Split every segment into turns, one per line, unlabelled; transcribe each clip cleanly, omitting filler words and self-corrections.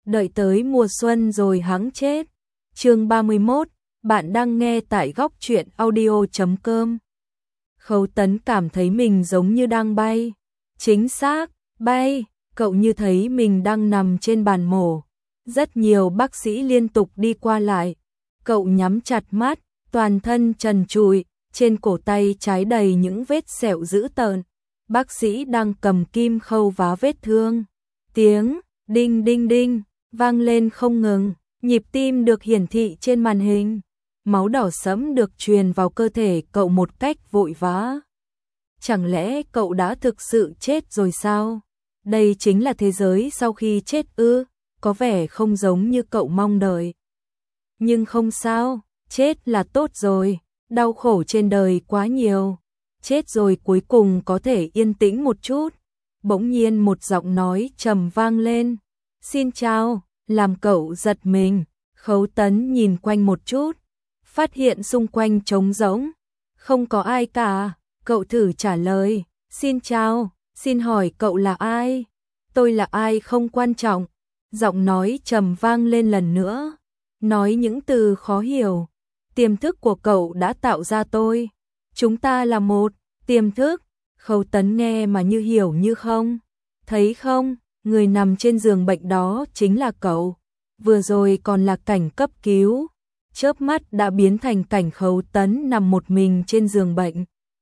đợi tới mùa xuân rồi hẵng chết. Chương 31, bạn đang nghe tại góc truyện audio.com. Khấu Tấn cảm thấy mình giống như đang bay. Chính xác, bay, cậu như thấy mình đang nằm trên bàn mổ. Rất nhiều bác sĩ liên tục đi qua lại. Cậu nhắm chặt mắt, toàn thân trần trụi, trên cổ tay trái đầy những vết sẹo dữ tợn. Bác sĩ đang cầm kim khâu vá vết thương. Tiếng đinh đinh đinh vang lên không ngừng, nhịp tim được hiển thị trên màn hình. Máu đỏ sẫm được truyền vào cơ thể cậu một cách vội vã. Chẳng lẽ cậu đã thực sự chết rồi sao? Đây chính là thế giới sau khi chết ư? Có vẻ không giống như cậu mong đợi. Nhưng không sao, chết là tốt rồi, đau khổ trên đời quá nhiều. Chết rồi cuối cùng có thể yên tĩnh một chút. Bỗng nhiên một giọng nói trầm vang lên. Xin chào, làm cậu giật mình. Khấu Tấn nhìn quanh một chút, phát hiện xung quanh trống rỗng, không có ai cả. Cậu thử trả lời, xin chào, xin hỏi cậu là ai? Tôi là ai không quan trọng. Giọng nói trầm vang lên lần nữa, nói những từ khó hiểu. Tiềm thức của cậu đã tạo ra tôi. Chúng ta là một tiềm thức. Khấu Tấn nghe mà như hiểu như không. Thấy không, người nằm trên giường bệnh đó chính là cậu. Vừa rồi còn là cảnh cấp cứu, chớp mắt đã biến thành cảnh Khấu Tấn nằm một mình trên giường bệnh.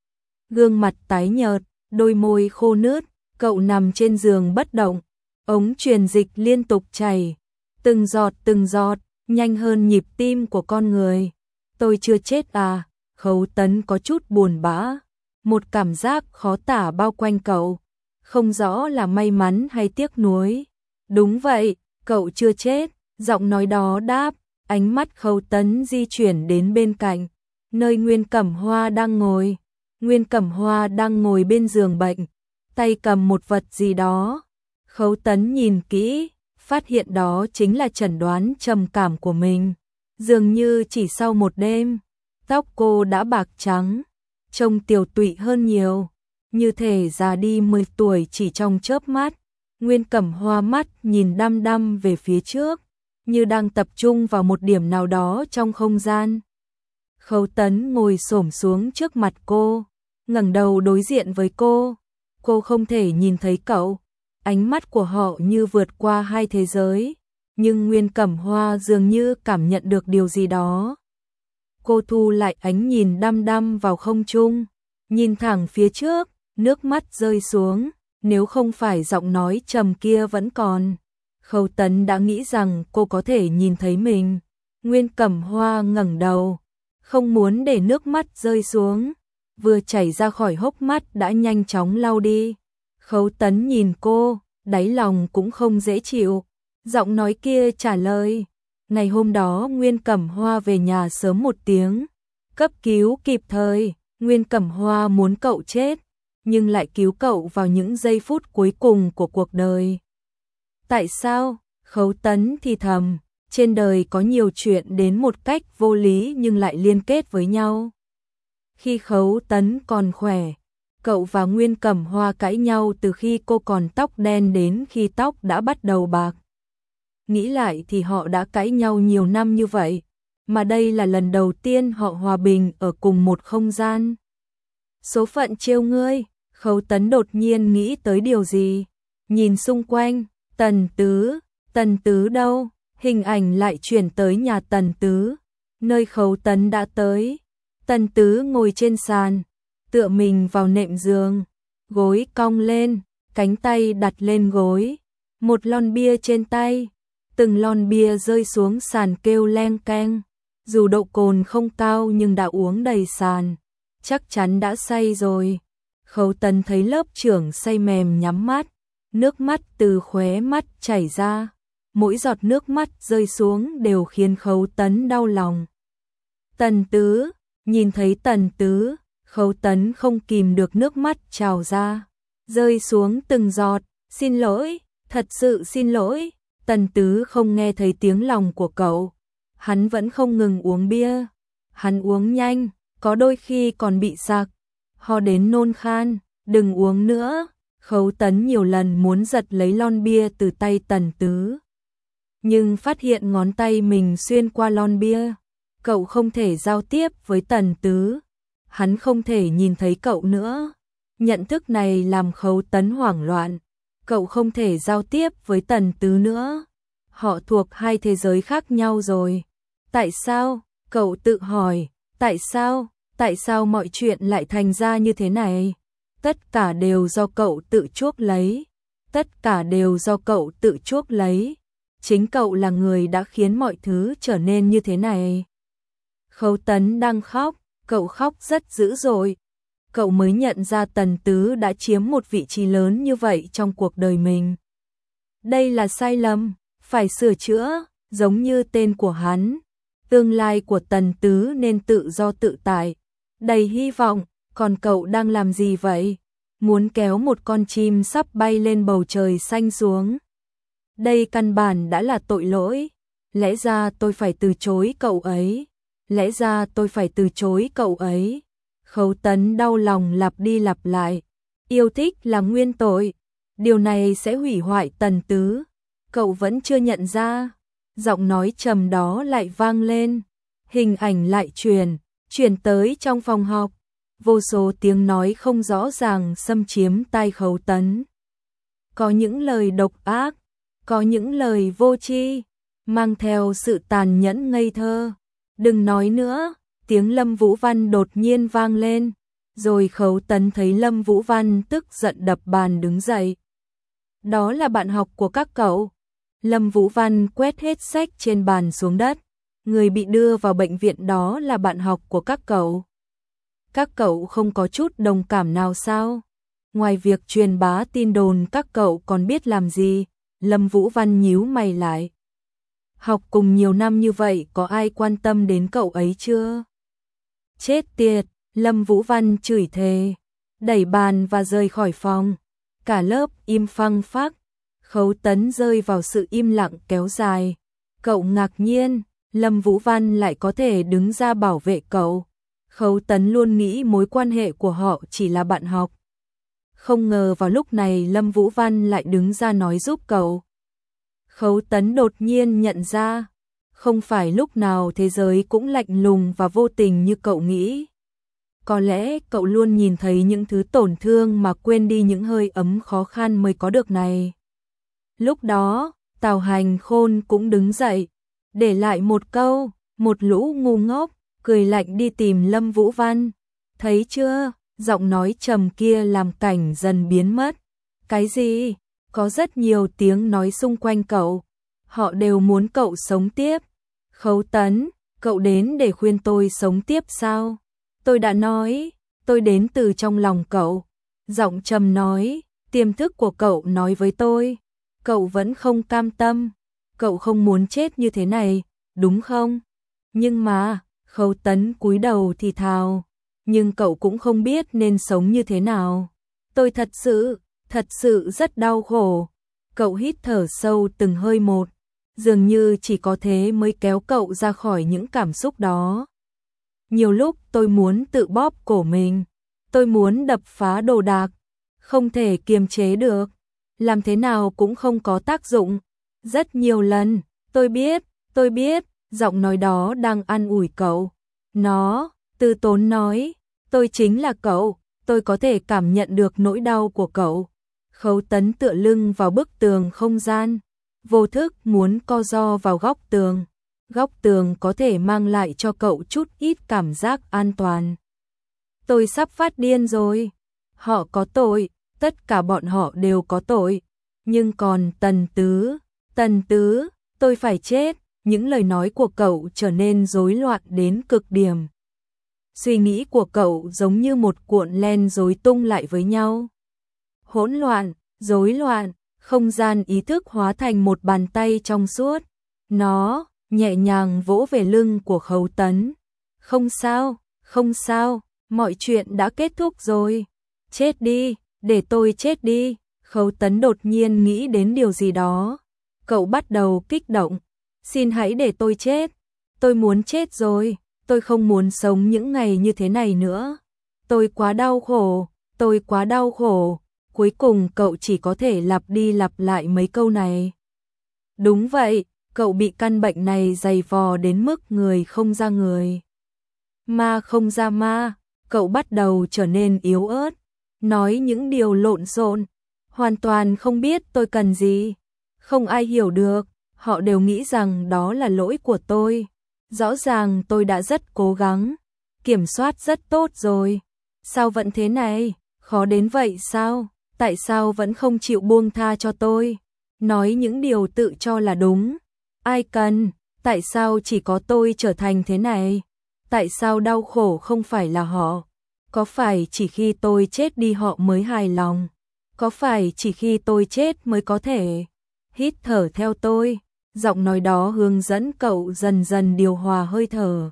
Gương mặt tái nhợt, đôi môi khô nướt, cậu nằm trên giường bất động. Ống truyền dịch liên tục chảy, từng giọt, nhanh hơn nhịp tim của con người. Tôi chưa chết à? Khấu Tấn có chút buồn bã. Một cảm giác khó tả bao quanh cậu, không rõ là may mắn hay tiếc nuối. Đúng vậy, cậu chưa chết, giọng nói đó đáp. Ánh mắt Khấu Tấn di chuyển đến bên cạnh, nơi Nguyên Cẩm Hoa đang ngồi. Nguyên Cẩm Hoa đang ngồi bên giường bệnh, tay cầm một vật gì đó. Khấu Tấn nhìn kỹ, phát hiện đó chính là chẩn đoán trầm cảm của mình. Dường như chỉ sau một đêm, tóc cô đã bạc trắng, trông tiều tụy hơn nhiều, như thể già đi 10 tuổi chỉ trong chớp mắt. Nguyên Cẩm Hoa mắt nhìn đăm đăm về phía trước, như đang tập trung vào một điểm nào đó trong không gian. Khấu Tấn ngồi xổm xuống trước mặt cô, ngẩng đầu đối diện với cô. Cô không thể nhìn thấy cậu, ánh mắt của họ như vượt qua hai thế giới, nhưng Nguyên Cẩm Hoa dường như cảm nhận được điều gì đó. Cô thu lại ánh nhìn đăm đăm vào không trung, nhìn thẳng phía trước, nước mắt rơi xuống. Nếu không phải giọng nói trầm kia vẫn còn, Khấu Tấn đã nghĩ rằng cô có thể nhìn thấy mình. Nguyên Cẩm Hoa ngẩng đầu, không muốn để nước mắt rơi xuống, vừa chảy ra khỏi hốc mắt đã nhanh chóng lau đi. Khấu Tấn nhìn cô, đáy lòng cũng không dễ chịu. Giọng nói kia trả lời, ngày hôm đó Nguyên Cẩm Hoa về nhà sớm một tiếng, cấp cứu kịp thời. Nguyên Cẩm Hoa muốn cậu chết, nhưng lại cứu cậu vào những giây phút cuối cùng của cuộc đời. Tại sao? Khấu Tấn thì thầm, trên đời có nhiều chuyện đến một cách vô lý nhưng lại liên kết với nhau. Khi Khấu Tấn còn khỏe, cậu và Nguyên Cẩm Hoa cãi nhau từ khi cô còn tóc đen đến khi tóc đã bắt đầu bạc. Nghĩ lại thì họ đã cãi nhau nhiều năm như vậy, mà đây là lần đầu tiên họ hòa bình ở cùng một không gian. Số phận trêu ngươi. Khấu Tấn đột nhiên nghĩ tới điều gì, nhìn xung quanh. Tần Tứ đâu? Hình ảnh lại chuyển tới nhà Tần Tứ, nơi Khấu Tấn đã tới. Tần Tứ ngồi trên sàn, tựa mình vào nệm giường, gối cong lên, cánh tay đặt lên gối, một lon bia trên tay. Từng lon bia rơi xuống sàn kêu leng keng, dù độ cồn không cao nhưng đã uống đầy sàn, chắc chắn đã say rồi. Khấu Tấn thấy lớp trưởng say mềm nhắm mắt, nước mắt từ khóe mắt chảy ra, mỗi giọt nước mắt rơi xuống đều khiến Khấu Tấn đau lòng. Tần Tứ, nhìn thấy Tần Tứ, Khấu Tấn không kìm được nước mắt trào ra, rơi xuống từng giọt. Xin lỗi, thật sự xin lỗi. Tần Tứ không nghe thấy tiếng lòng của cậu, hắn vẫn không ngừng uống bia, hắn uống nhanh, có đôi khi còn bị sặc, ho đến nôn khan. Đừng uống nữa. Khấu Tấn nhiều lần muốn giật lấy lon bia từ tay Tần Tứ, nhưng phát hiện ngón tay mình xuyên qua lon bia. Cậu không thể giao tiếp với Tần Tứ. Hắn không thể nhìn thấy cậu nữa. Nhận thức này làm Khấu Tấn hoảng loạn. Cậu không thể giao tiếp với Tần Tứ nữa. Họ thuộc hai thế giới khác nhau rồi. Tại sao? Cậu tự hỏi. Tại sao? Tại sao mọi chuyện lại thành ra như thế này? Tất cả đều do cậu tự chuốc lấy. Tất cả đều do cậu tự chuốc lấy. Chính cậu là người đã khiến mọi thứ trở nên như thế này. Khấu Tấn đang khóc, cậu khóc rất dữ dội. Cậu mới nhận ra Tần Tứ đã chiếm một vị trí lớn như vậy trong cuộc đời mình. Đây là sai lầm, phải sửa chữa, giống như tên của hắn. Tương lai của Tần Tứ nên tự do tự tại, đầy hy vọng, còn cậu đang làm gì vậy? Muốn kéo một con chim sắp bay lên bầu trời xanh xuống. Đây căn bản đã là tội lỗi. Lẽ ra tôi phải từ chối cậu ấy. Lẽ ra tôi phải từ chối cậu ấy. Khấu Tấn đau lòng lặp đi lặp lại. Yêu thích là nguyên tội. Điều này sẽ hủy hoại Tần Tứ. Cậu vẫn chưa nhận ra. Giọng nói trầm đó lại vang lên. Hình ảnh lại chuyển tới trong phòng họp. Vô số tiếng nói không rõ ràng xâm chiếm tai Khấu Tấn. Có những lời độc ác, có những lời vô tri, mang theo sự tàn nhẫn ngây thơ. Đừng nói nữa, tiếng Lâm Vũ Văn đột nhiên vang lên, rồi Khấu Tấn thấy Lâm Vũ Văn tức giận đập bàn đứng dậy. Đó là bạn học của các cậu. Lâm Vũ Văn quét hết sách trên bàn xuống đất. Người bị đưa vào bệnh viện đó là bạn học của các cậu. Các cậu không có chút đồng cảm nào sao? Ngoài việc truyền bá tin đồn các cậu còn biết làm gì? Lâm Vũ Văn nhíu mày lại. Học cùng nhiều năm như vậy có ai quan tâm đến cậu ấy chưa? Chết tiệt, Lâm Vũ Văn chửi thề, đẩy bàn và rời khỏi phòng. Cả lớp im phăng phắc. Khấu Tấn rơi vào sự im lặng kéo dài. Cậu ngạc nhiên, Lâm Vũ Văn lại có thể đứng ra bảo vệ cậu. Khấu Tấn luôn nghĩ mối quan hệ của họ chỉ là bạn học. Không ngờ vào lúc này Lâm Vũ Văn lại đứng ra nói giúp cậu. Khấu Tấn đột nhiên nhận ra, không phải lúc nào thế giới cũng lạnh lùng và vô tình như cậu nghĩ. Có lẽ cậu luôn nhìn thấy những thứ tổn thương mà quên đi những hơi ấm khó khăn mới có được này. Lúc đó, Tào Hành Khôn cũng đứng dậy, để lại một câu, một lũ ngu ngốc, cười lạnh đi tìm Lâm Vũ Văn. Thấy chưa, giọng nói trầm kia làm cảnh dần biến mất. Cái gì? Có rất nhiều tiếng nói xung quanh cậu. Họ đều muốn cậu sống tiếp. Khấu Tấn, cậu đến để khuyên tôi sống tiếp sao? Tôi đã nói, tôi đến từ trong lòng cậu. Giọng trầm nói, tiềm thức của cậu nói với tôi. Cậu vẫn không cam tâm. Cậu không muốn chết như thế này, đúng không? Nhưng mà, Khấu Tấn cúi đầu thì thào. Nhưng cậu cũng không biết nên sống như thế nào. Tôi thật sự rất đau khổ. Cậu hít thở sâu từng hơi một. Dường như chỉ có thế mới kéo cậu ra khỏi những cảm xúc đó. Nhiều lúc tôi muốn tự bóp cổ mình. Tôi muốn đập phá đồ đạc. Không thể kiềm chế được. Làm thế nào cũng không có tác dụng. Rất nhiều lần, tôi biết, giọng nói đó đang an ủi cậu. Nó, Tư Tốn nói, tôi chính là cậu, tôi có thể cảm nhận được nỗi đau của cậu. Khấu Tấn tựa lưng vào bức tường không gian, vô thức muốn co ro vào góc tường. Góc tường có thể mang lại cho cậu chút ít cảm giác an toàn. Tôi sắp phát điên rồi. Họ có tội, tất cả bọn họ đều có tội. Nhưng còn Tần Tứ, tôi phải chết. Những lời nói của cậu trở nên rối loạn đến cực điểm. Suy nghĩ của cậu giống như một cuộn len rối tung lại với nhau. Hỗn loạn, rối loạn, không gian ý thức hóa thành một bàn tay trong suốt. Nó nhẹ nhàng vỗ về lưng của Khấu Tấn. Không sao, mọi chuyện đã kết thúc rồi. Chết đi, để tôi chết đi. Khấu Tấn đột nhiên nghĩ đến điều gì đó. Cậu bắt đầu kích động. Xin hãy để tôi chết. Tôi muốn chết rồi. Tôi không muốn sống những ngày như thế này nữa. Tôi quá đau khổ. Cuối cùng cậu chỉ có thể lặp đi lặp lại mấy câu này. Đúng vậy, Cậu bị căn bệnh này dày vò đến mức người không ra người, ma không ra ma, cậu bắt đầu trở nên yếu ớt, nói những điều lộn xộn, hoàn toàn không biết tôi cần gì. Không ai hiểu được, họ đều nghĩ rằng đó là lỗi của tôi. Rõ ràng tôi đã rất cố gắng, kiểm soát rất tốt rồi. Sao vẫn thế này? Khó đến vậy sao? Tại sao vẫn không chịu buông tha cho tôi? Nói những điều tự cho là đúng. Ai cần? Tại sao chỉ có tôi trở thành thế này? Tại sao đau khổ không phải là họ? Có phải chỉ khi tôi chết đi họ mới hài lòng? Có phải chỉ khi tôi chết mới có thể hít thở theo tôi? Giọng nói đó hướng dẫn cậu dần dần điều hòa hơi thở.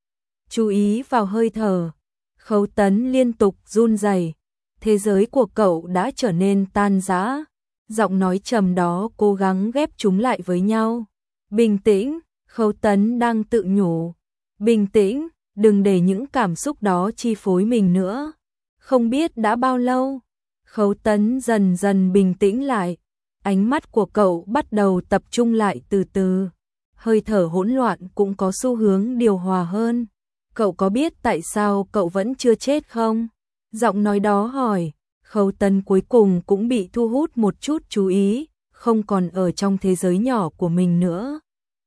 Chú ý vào hơi thở. Khấu Tấn liên tục run rẩy. Thế giới của cậu đã trở nên tan rã. Giọng nói trầm đó cố gắng ghép chúng lại với nhau. Bình tĩnh, Khấu Tấn đang tự nhủ. Bình tĩnh, đừng để những cảm xúc đó chi phối mình nữa. Không biết đã bao lâu, Khấu Tấn dần dần bình tĩnh lại. Ánh mắt của cậu bắt đầu tập trung lại từ từ. Hơi thở hỗn loạn cũng có xu hướng điều hòa hơn. Cậu có biết tại sao cậu vẫn chưa chết không? Giọng nói đó hỏi. Khấu Tấn cuối cùng cũng bị thu hút một chút chú ý, không còn ở trong thế giới nhỏ của mình nữa.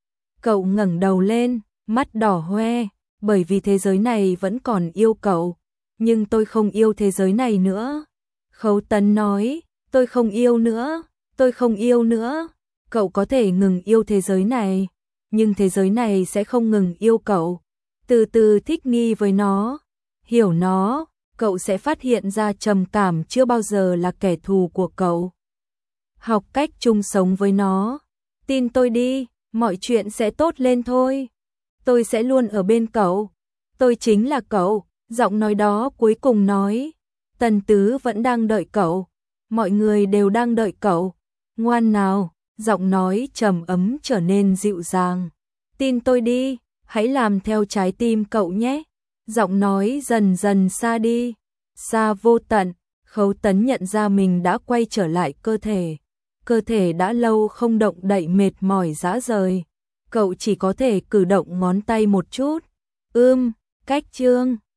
Cậu ngẩng đầu lên, mắt đỏ hoe, bởi vì thế giới này vẫn còn yêu cậu, nhưng tôi không yêu thế giới này nữa. Khấu Tấn nói, tôi không yêu nữa, tôi không yêu nữa. Cậu có thể ngừng yêu thế giới này, nhưng thế giới này sẽ không ngừng yêu cậu. Từ từ thích nghi với nó, hiểu nó, cậu sẽ phát hiện ra trầm cảm chưa bao giờ là kẻ thù của cậu. Học cách chung sống với nó. Tin tôi đi, mọi chuyện sẽ tốt lên thôi. Tôi sẽ luôn ở bên cậu. Tôi chính là cậu. Giọng nói đó cuối cùng nói. Tần Tứ vẫn đang đợi cậu. Mọi người đều đang đợi cậu. Ngoan nào. Giọng nói trầm ấm trở nên dịu dàng. Tin tôi đi, hãy làm theo trái tim cậu nhé. Giọng nói dần dần xa đi. Xa vô tận. Khấu Tấn nhận ra mình đã quay trở lại cơ thể. Cơ thể đã lâu không động đậy mệt mỏi rã rời. Cậu chỉ có thể cử động ngón tay một chút. Cách chương